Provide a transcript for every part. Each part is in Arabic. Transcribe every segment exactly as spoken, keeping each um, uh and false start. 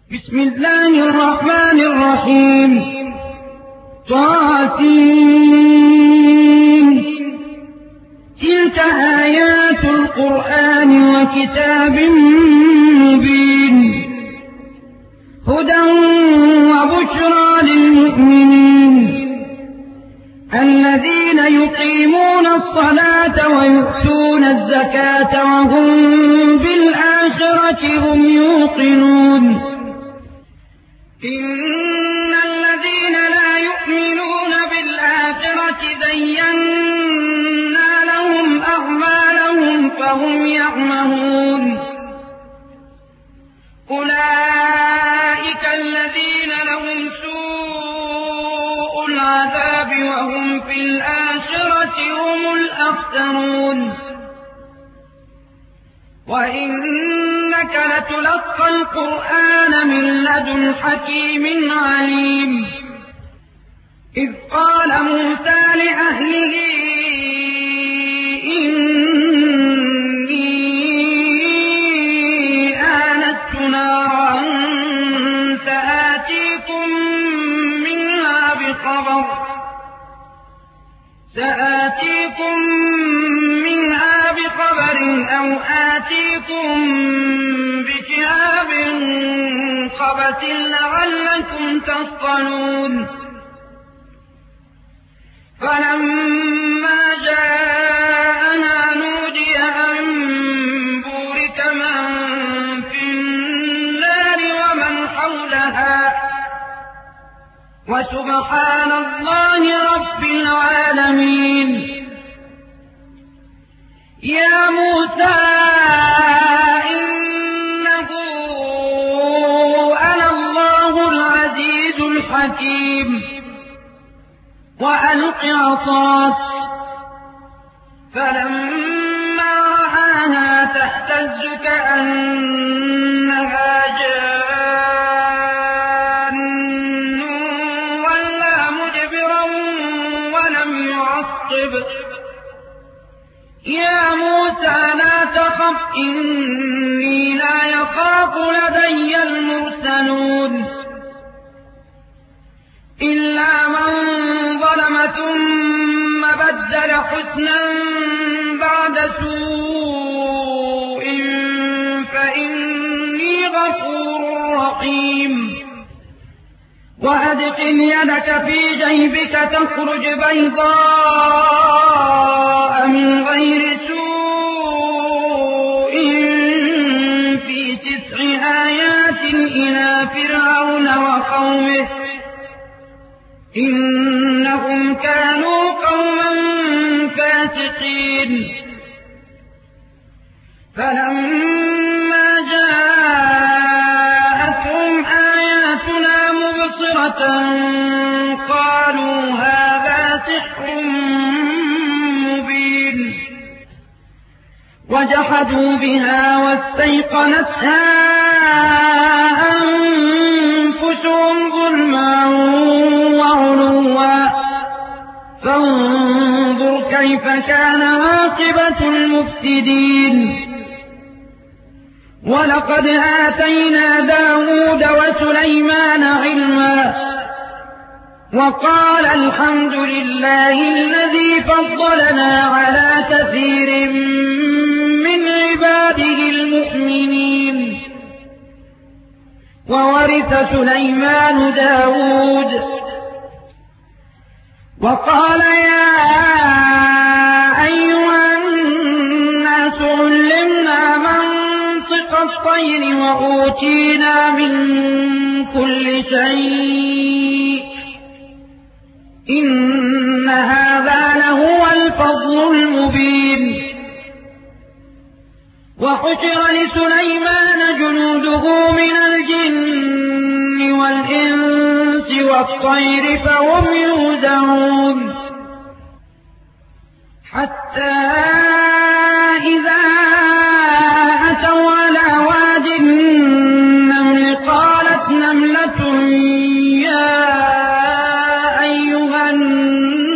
بسم الله الرحمن الرحيم. طاسين. تلك آيات القرآن وكتاب مبين هدى وبشرى للمؤمنين الذين يقيمون الصلاة ويؤتون الزكاة وهم بالآخرة هم يوقنون. إن الذين لا يؤمنون بالآخرة زينا لهم أعمالهم فهم يعمهون. أولئك الذين لهم سوء العذاب وهم في الآخرة هم الأخسرون. وإنك لتلقى القرآن من لدن حكيم عليم. إذ قال موسى لأهله إني آنست نارا سآتيكم منها بخبر سآتيكم منها بخبر أو آتيكم بشهاب قبس لعلكم تصطلون. فلما جاءنا نودي أن بورك من في النار ومن حولها وسبحان الله رب العالمين. يا موسى إنه أنا الله العزيز الحكيم. وألق عصاك فلما رآها تهتز كأنها جان ولا مدبرا ولم يعقب. يا موسى لا تخف إني لا يخاف لدي المرسلون. إلا من ظلم ثم بدل حسنا بعد سوء فإني غفور رحيم. وأدخل يدك في جيبك تخرج بيضاء من غير سوء في تسع آيات إلى فرعون وقومه إنهم كانوا قوما فاسقين. فلما جاءتهم آياتنا مبصرة قالوا هذا سحر مبين. وجحدوا بها واستيقنتها أنفسهم ظلما وعلوا فانظر كيف كان عاقبة المفسدين. ولقد آتينا داود وسليمان علما وقال الحمد لله الذي فضلنا على كثير من عباده المؤمنين. وورث سليمان داود وقال يا أيها الناس علمنا منطق الطير وأوتينا من كل شيء إن هذا لهو الفضل المبين. وحشر لسليمان جنوده من الجن والإنس والطير فهم يوزعون. حتى إذا أتوا على واد النمل قالت نملة يا أيها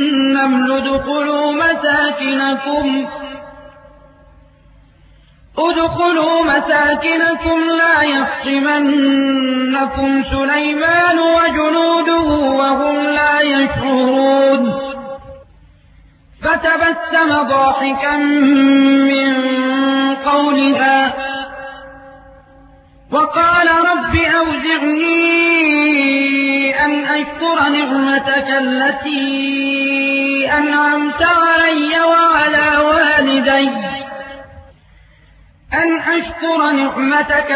النمل ادخلوا مساكنكم ادخلوا مساكنكم لا يحطمنكم سليمان وجنوده وهم لا يشعرون فتبسم ضاحكا من قولها وقال رب أوزعني أن أشكر نعمتك التي أنعمت علي وعلى والدي أن أشكر نعمتك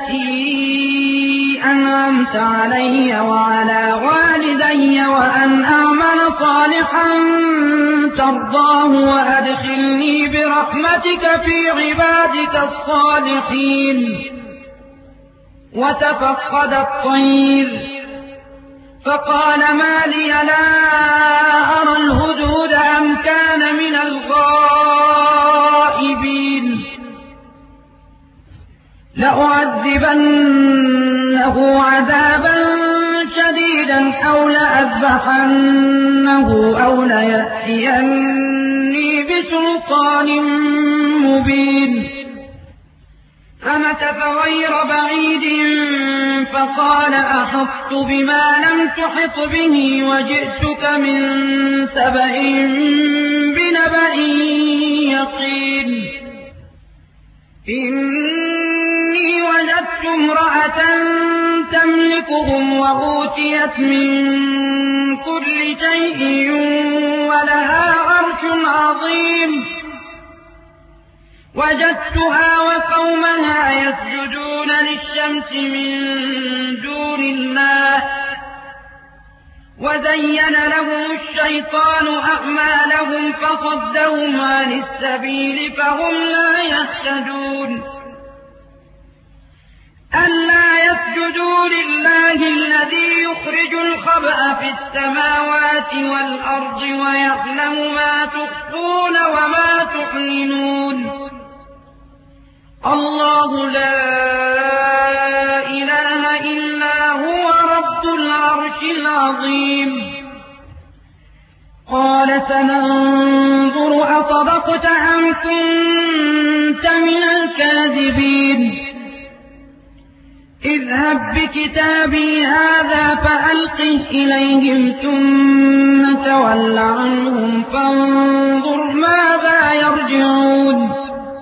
التي أنعمت علي وعلى والدي وأن أعمل صالحا ترضاه وأدخلني برحمتك في عبادك الصالحين وتفقد الطير فقال ما لي لا أرى الهدهد أم كان من الغائبين لأعذبنه عذابا شديدا أو لأذبحنه أو ليأتيني بسلطان مبين فمكث غير بعيد فقال أحطت بما لم تحط به وجئتك من سبأ بنبأ يقين إني وجدت امرأة تملكهم وأوتيت من كل شيء ولها عرش عظيم وجدتها وقومها يسجدون للشمس من دون الله وزين لهم الشيطان أعمالهم فصدهم عن السبيل فهم لا يهتدون ألا يسجدوا لله الذي يخرج الخبأ في السماوات والأرض ويعلم ما تخفون وما تعلنون الله لا إله إلا هو رب العرش العظيم قال سننظر أصدقت أم كنت من الكاذبين اذهب بكتابي هذا فألقه إليهم ثم تول عنهم فانظر ماذا يرجعون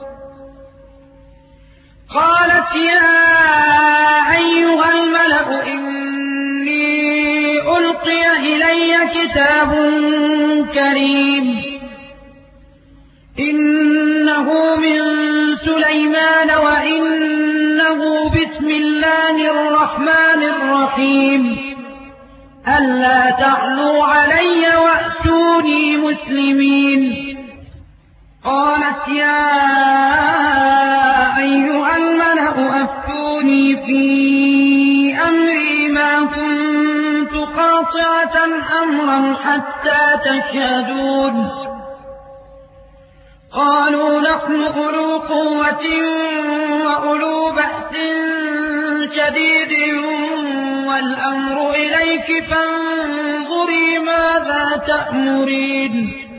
قالت يا أيها الملأ إني ألقي إلي كتاب كريم إنه من سليمان وإنه بسم الله الرحمن الرحيم ألا تعلوا علي وأتوني مسلمين قالت يا أيها الملأ أفتوني في أمري ما كنت قاطعة أمرا حتى تشهدون قالوا نحن أولو قوة وأولو بأس شديد والأمر إليك فانظري ماذا تأمرين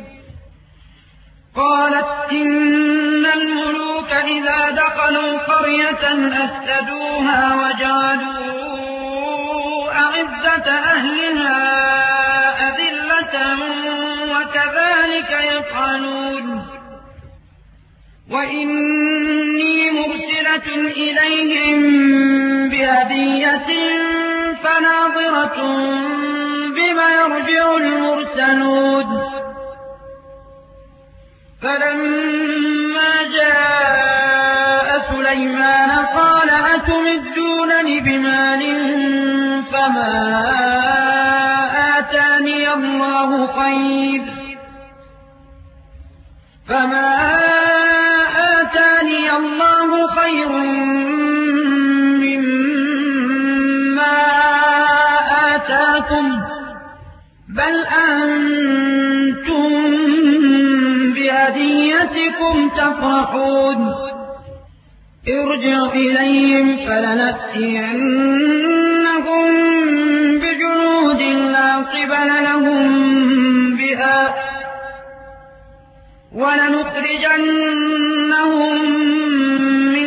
قالت إن الملوك إذا دخلوا قرية أفسدوها وجعلوا أعزة أهلها أذلة وكذلك يفعلون وإني مرسلة إليهم بهدية فناظرة بما يرجع المرسلون فلما جاء سليمان قال أتمدونني بمال فما آتاني الله خير فما آتاني الله خير مما آتاكم بل أنتم بهديتكم تفرحون ارجع إليهم فلنأتينهم بجنود لا قبل لهم بها ولنخرجنهم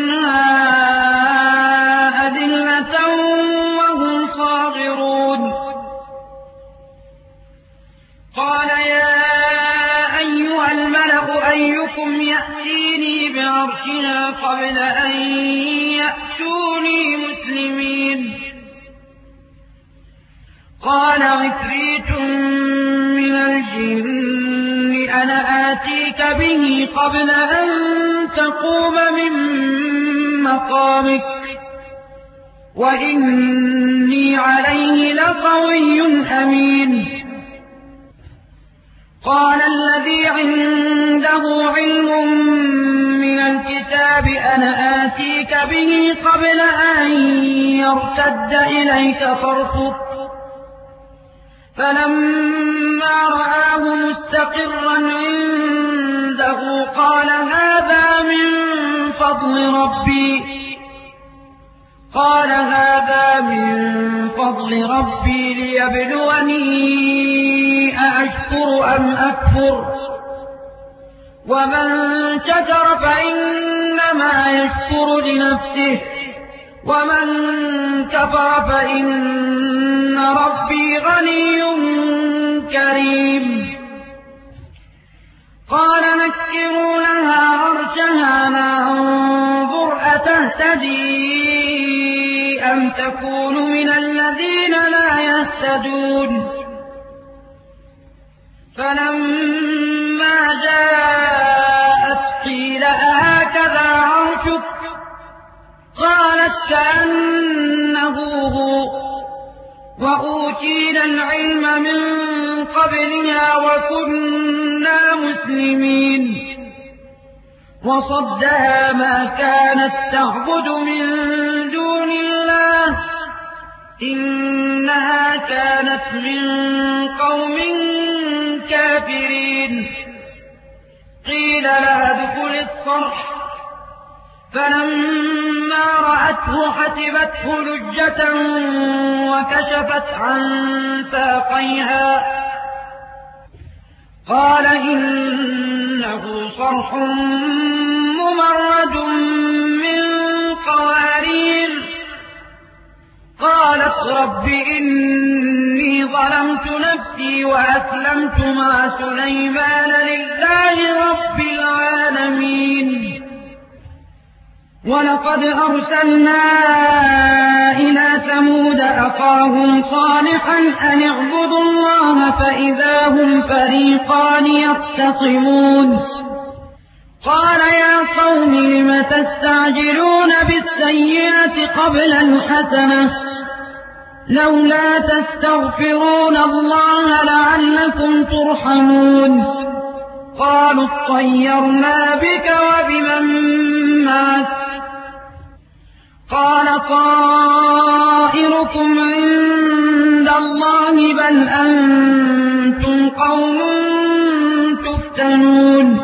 عرشها قبل أن يأتوني مسلمين. قال عفريت من الجن أنا آتيك به قبل أن تقوم من مقامك وإني عليه لقوي أمين. قال الذي عنده علم من الكتاب أنا آتيك به قبل أن يرتد إليك طرفك فلما رآه مستقرا عنده قال هذا من فضل ربي قال هذا من فضل ربي ليبلوني أأشكر أم أكفر ومن شكر فإنما يشكر لنفسه ومن كفر فإن ربي غني كريم. قال نكروا لها عرشها ننظر أتهتدي أم تكون من الذين لا يهتدون. فلما جاءت قيل أهكذا عرشك قالت كأنه هو وأوتينا العلم من قبلها وكنا مسلمين. وصدها ما كانت تعبد من دون الله إنها كانت من قوم كافرين. قيل لها ادخل الصرح فلما رأته حسبته لجة وكشفت عن ساقيها قال إنه صرح ممرد من قوارير. قالت رب إني ظلمت نفسي وأسلمت مع سليمان لله رب العالمين. ولقد أرسلنا إلى ثمود أخاهم صالحا أن اعبدوا الله فإذا هم فريقان يختصمون. قال يا قوم لم تستعجلون بالسيئة قبل الحسنة لولا تستغفرون الله لعلكم ترحمون. قالوا اطيرنا بك وبمن معك قال طائركم عند الله بل أنتم قوم تفتنون.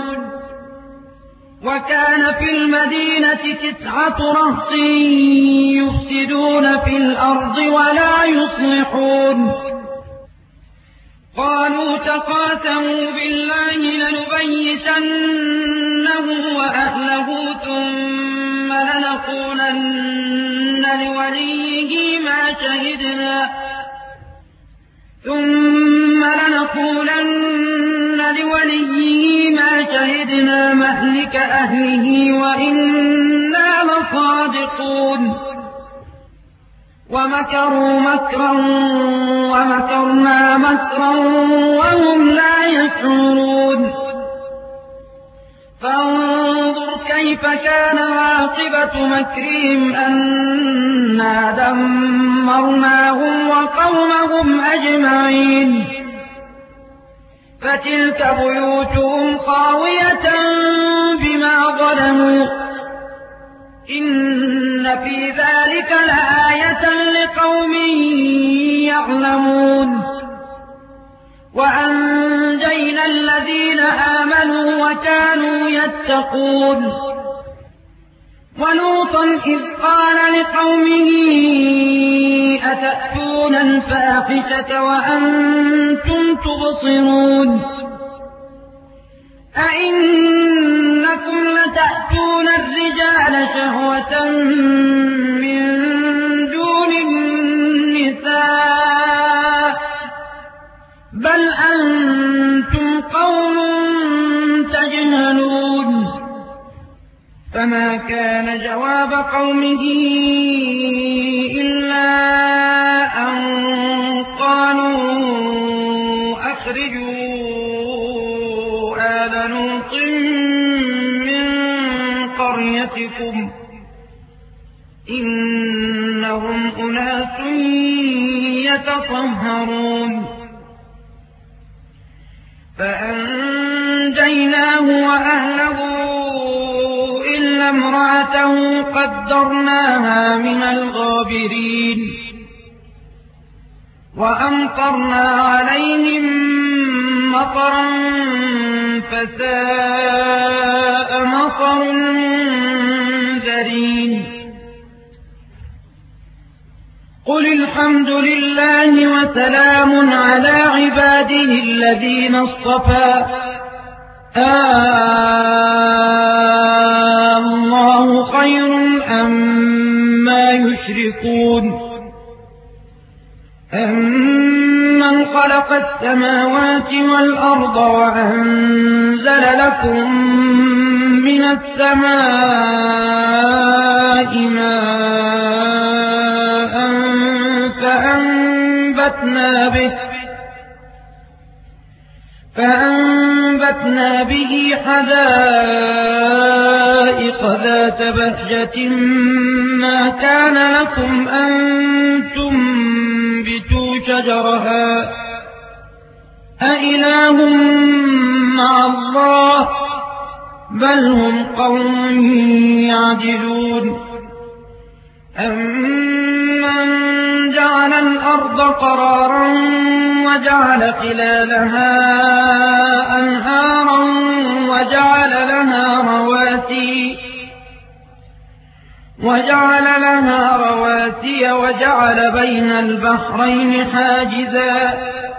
وكان في المدينة تسعة رهط يفسدون في الأرض ولا يصلحون. قالوا تقاسموا بالله لنبيتنه وأهله ثم لنقولن لوليه ما شهدنا ثم لنقولن لوليه ما شهدنا مهلك أهله وإنا لصادقون. ومكروا مكرا ومكرنا مكرا وهم لا يشعرون. فانظر كيف كان عاقبة مكرهم أنا دمرناهم وقومهم أجمعين. فتلك بيوتهم خاوية بما ظلموا إن في ذلك لآية لقوم يعلمون. وأنجينا الذين آمنوا وكانوا يتقون. ولوطا إذ قال لقومه أتأتون الفاحشة وأنتم تبصرون أئنكم لتأتون الرجال شهوة من دون النساء بل أنتم قوم تجهلون. فما كان جواب قومه إلا أن قالوا أخرجوا آل لوط من قريتكم إنهم أناس يتطهرون فأنجيناه وأهله إلا امرأته قدرناها من الغابرين وأمطرنا عليهم مطرا فساء مطر المنذرين قل الحمد لله وسلام على عباده الذين اصطفى الله خير أما يشركون أمن خلق السماوات والأرض وأنزل لكم من السماء ماء فأنبتنا به فأنبتنا به حدائق ذات بهجة ما كان لكم أن تنبتوا شجرها أإله مع الله بل هم قوم يعدلون أمن جعل الأرض قرارا وجعل خلالها أنهارا وجعل لها رواسي وجعل لها رواسي وجعل بين البحرين حاجزا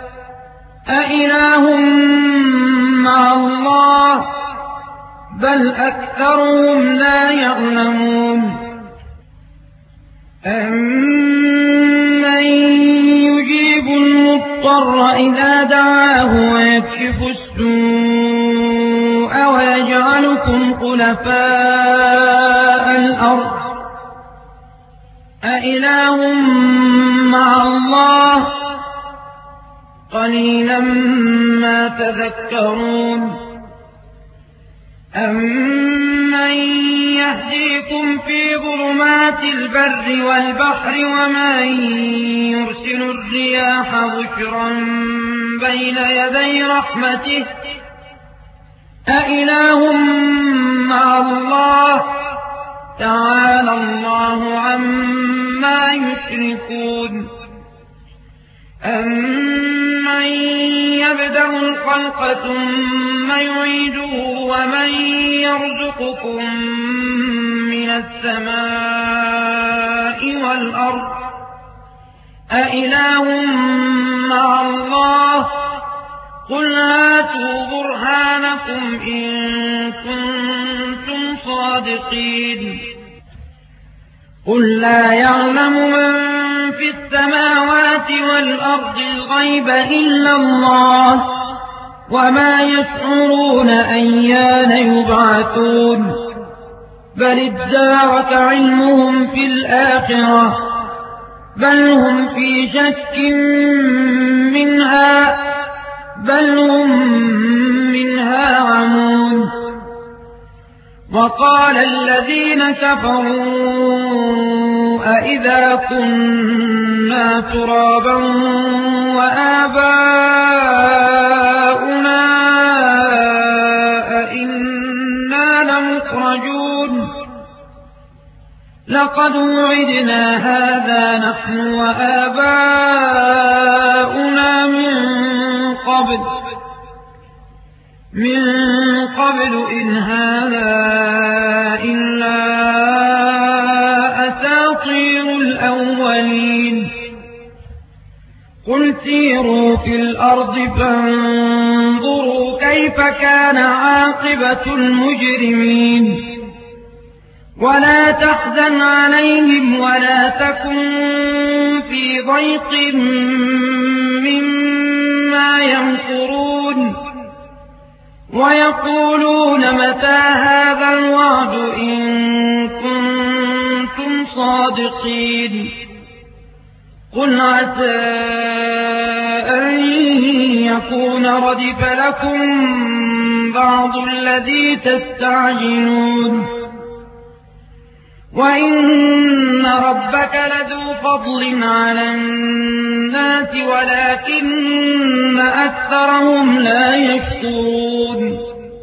أإله مع الله بل أكثرهم لا يعلمون أمن يجيب المضطر إذا دعاه ويكشف السوء ويجعلكم خلفاء الأرض أإله مع الله قليلا ما تذكرون أمن يهديكم في ظلمات البر والبحر ومن يرسل الرياح بشرا بين يدي رحمته أإله مع الله تعالى الله عما يشركون أمن يبدأ الخلق ثم يعيده ومن يرزقكم من السماء والأرض أإله مع الله قل هاتوا برهانكم إن كنتم صادقين قل لا يعلم من في السماوات والأرض الغيب إلا الله وما يشعرون أيان يبعثون بل ادارك علمهم في الآخرة بل هم في شك منها بل هم منها عمون وقال الذين كفروا أئذا كنا ترابا وآباؤنا أئنا لمخرجون لقد وعدنا هذا نحن وآباؤنا من قبل من قبل إن هذا إلا أساطير الأولين قل سيروا في الأرض فانظروا كيف كان عاقبة المجرمين ولا تحزن عليهم ولا تكن في ضيق مما يمكرون ويقولون متى هذا الوعد إن كنتم صادقين قل عسى أن يكون ردف لكم بعض الذي تستعجلون وإن ربك لذو فضل على الناس ولكن أكثرهم لا يشكرون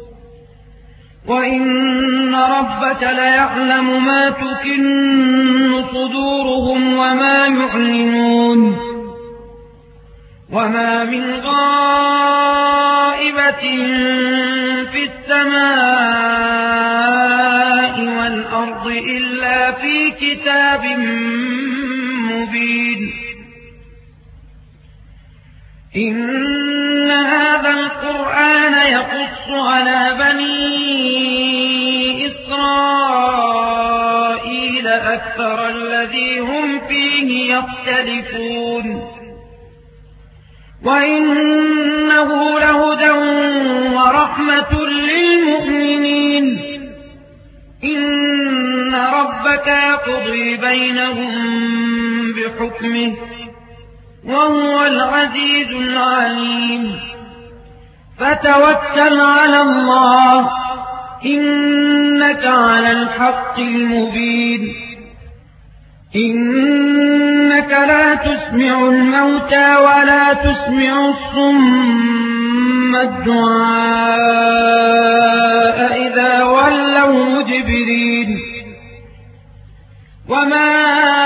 وإن ربك ليعلم ما تكن صدورهم وما يعلنون وما من غائبة في السماء والأرض إلا في كتاب مبين إن هذا القرآن يقص على بني إسرائيل أكثر الذي هم فيه يختلفون وإنه لهدى ورحمة للمؤمنين إن ربك يقضي بينهم بحكمه وهو العزيز العليم فتوكل على الله إنك على الحق المبين إنك لا تسمع الموتى ولا تسمع الصم الدعاء إذا ولوا مدبرين وما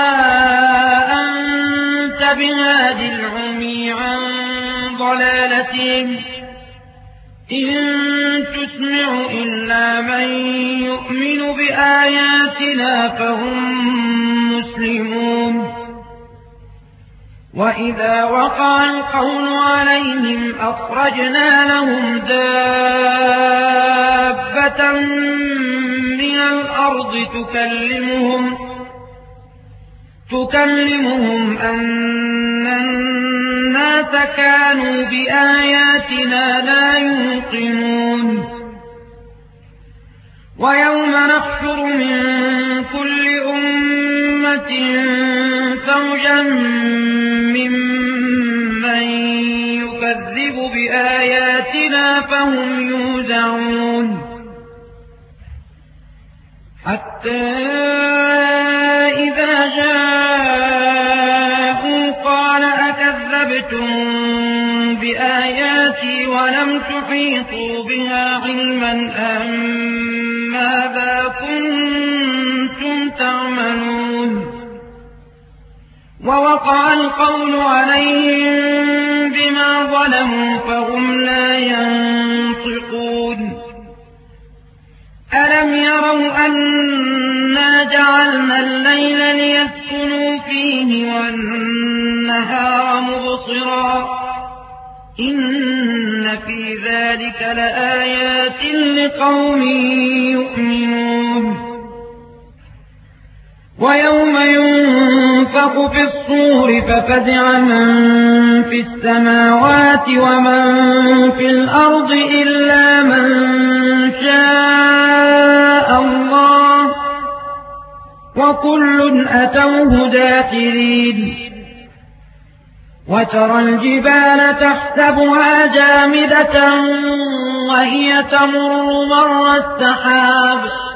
أنت بهاد العمي عن ضلالتهم إن تسمع إلا من يؤمن بآياتنا فهم مسلمون وإذا وقع القول عليهم أخرجنا لهم دابة من الأرض تكلمهم تكلمهم أن الناس كانوا بآياتنا لا يوقنون ويوم نحشر من كل أمة فوجا ممن يكذب بآياتنا فهم يوزعون حتى إذا جاءوا قال أكذبتم بآياتي ولم تحيطوا بها علما أم ماذا كنتم تعملون ووقع القول عليهم بما ظلموا فهم لا ينطقون ألم يروا أنا جعلنا الليل ليسكنوا فيه والنهار مبصرا إن في ذلك لآيات لقوم يؤمنون ويوم ينفخ في الصور ففزع من في السماوات ومن في الأرض إلا من شاء الله وكل أتوه داخرين وترى الجبال تحسبها جامدة وهي تمر مر السحاب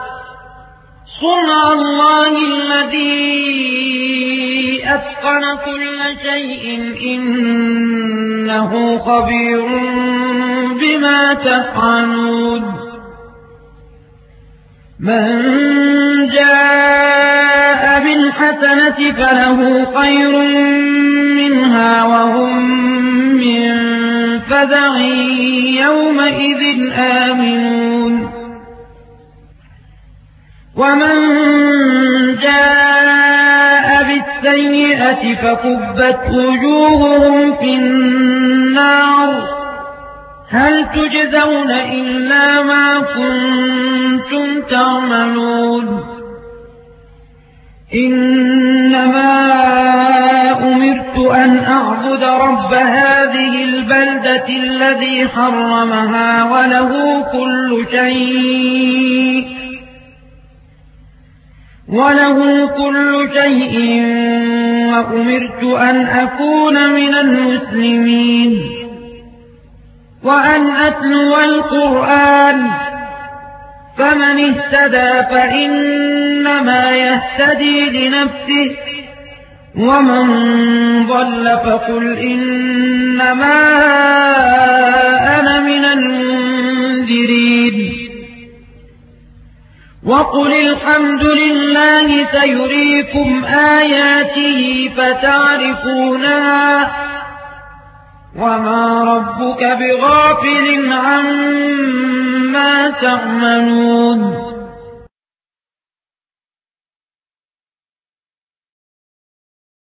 صنع الله الذي أتقن كل شيء إنه خبير بما تفعلون من جاء بالحسنة فله خير منها وهم من فزع يومئذ آمنون ومن جاء بالسيئة فكبت وجوههم في النار هل تجزون إلا ما كنتم تعملون إنما أمر أمرت أن أعبد رب هذه البلدة الذي حرمها وله كل شيء وله كل شيء وأمرت أن أكون من المسلمين وأن أتلو القرآن فمن اهتدى فإنما يهتدي لنفسه ومن ضل فقل إنما أنا من المنذرين وقل الحمد لله سيريكم آياته فتعرفونها وما ربك بغافل عما تعملون